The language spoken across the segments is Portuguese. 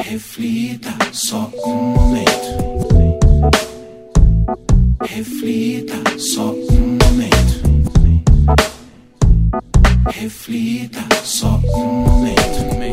Reflita só um momento. Reflita só um momento. Reflita só um momento.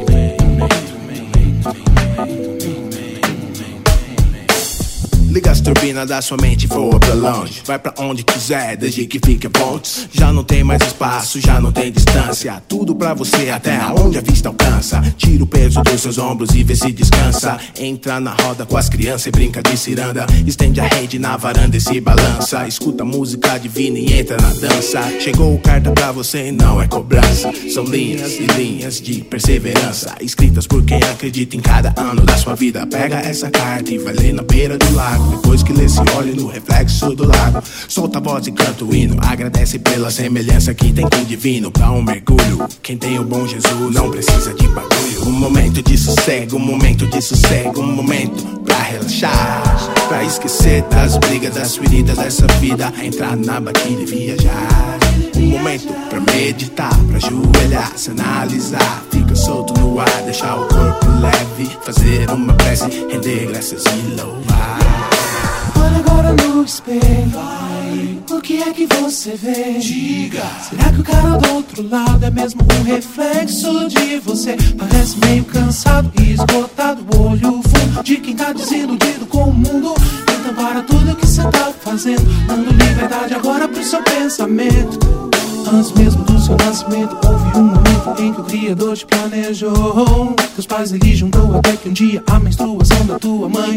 Liga as turbinas da sua mente, voa pra longe. Vai pra onde quiser, desde que fique a pontes. Já não tem mais espaço, já não tem distância. Tudo pra você até onde a vista alcança. Tira o peso dos seus ombros e vê se descansa. Entra na roda com as crianças e brinca de ciranda. Estende a rede na varanda e se balança. Escuta música divina e entra na dança. Chegou carta pra você e não é cobrança. São linhas e linhas de perseverança, escritas por quem acredita em cada ano da sua vida. Pega essa carta e vai ler na beira do lago. Depois que lê, se olhe no reflexo do lago. Solta a voz e canta o hino. Agradece pela semelhança que tem com o divino. Pra um mergulho, quem tem o bom Jesus não precisa de bagulho. Um momento de sossego, um momento de sossego. Um momento pra relaxar, pra esquecer das brigas, das feridas dessa vida. Entrar na batida e viajar. Um momento pra meditar, pra ajoelhar, se analisar. Fica solto no ar, deixar o corpo leve. Fazer uma prece, render graças e louvar. Olha agora no espelho, o que é que você vê? Diga. Será que o cara do outro lado é mesmo um reflexo de você? Parece meio cansado e esgotado, o olho fundo de quem tá desiludido com o mundo. Então para tudo que cê tá fazendo, dando liberdade agora pro seu pensamento. Antes mesmo do seu nascimento, houve um momento em que o Criador te planejou. Teus pais ele juntou até que um dia a menstruação da tua mãe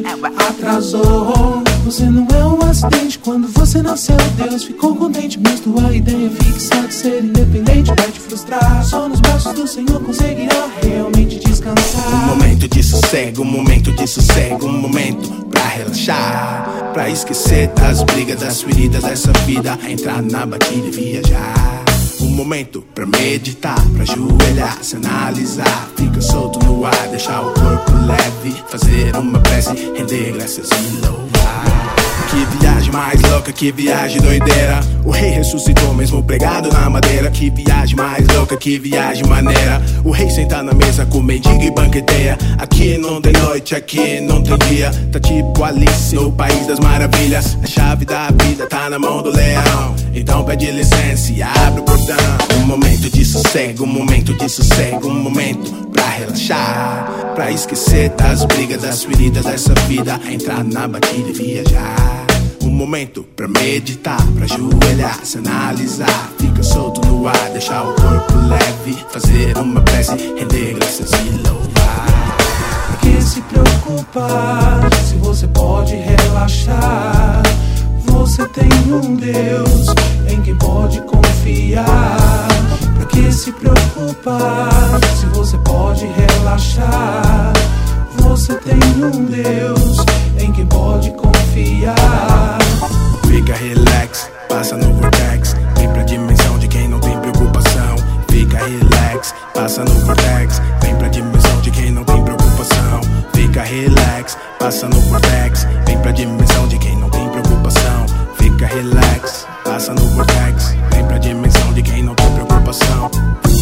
atrasou. Você não é um acidente, quando você nasceu Deus ficou contente. Mas tua ideia fixa de ser independente vai te frustrar. Só nos braços do Senhor conseguirá realmente descansar. Um momento de sossego, um momento de sossego. Um momento pra relaxar, pra esquecer das brigas, das feridas dessa vida. Entrar na batida e viajar. Um momento pra meditar, pra ajoelhar, se analisar. Fica solto no ar, deixar o corpo leve. Fazer uma prece, render graças e louvar. Que viagem mais louca, que viagem doideira. O rei ressuscitou mesmo pregado na madeira. Que viagem mais louca, que viagem maneira. O rei senta na mesa com mendigo e banqueteia. Aqui não tem noite, aqui não tem dia. Tá tipo Alice no País das Maravilhas. A chave da vida tá na mão do leão. Então pede licença e abre o portão. Um momento de sossego, um momento de sossego. Um momento pra relaxar, pra esquecer das brigas, das feridas dessa vida. Entrar na batida e viajar. Um momento pra meditar, pra ajoelhar, se analisar. Fica solto no ar, deixar o corpo leve. Fazer uma prece, render graças e louvar. Pra que se preocupar, se você pode relaxar? Você tem um Deus em quem pode confiar. Pra que se preocupar, se você pode relaxar? Você tem um Deus em quem pode confiar. Fica relax, passa no vortex. Vem pra dimensão de quem não tem preocupação. Fica relax, passa no vortex. Vem pra dimensão de quem não tem preocupação. Fica relax, passa no vortex. Vem pra dimensão de quem não tem preocupação. Fica relax, passa no vortex. Vem pra dimensão de quem não tem preocupação.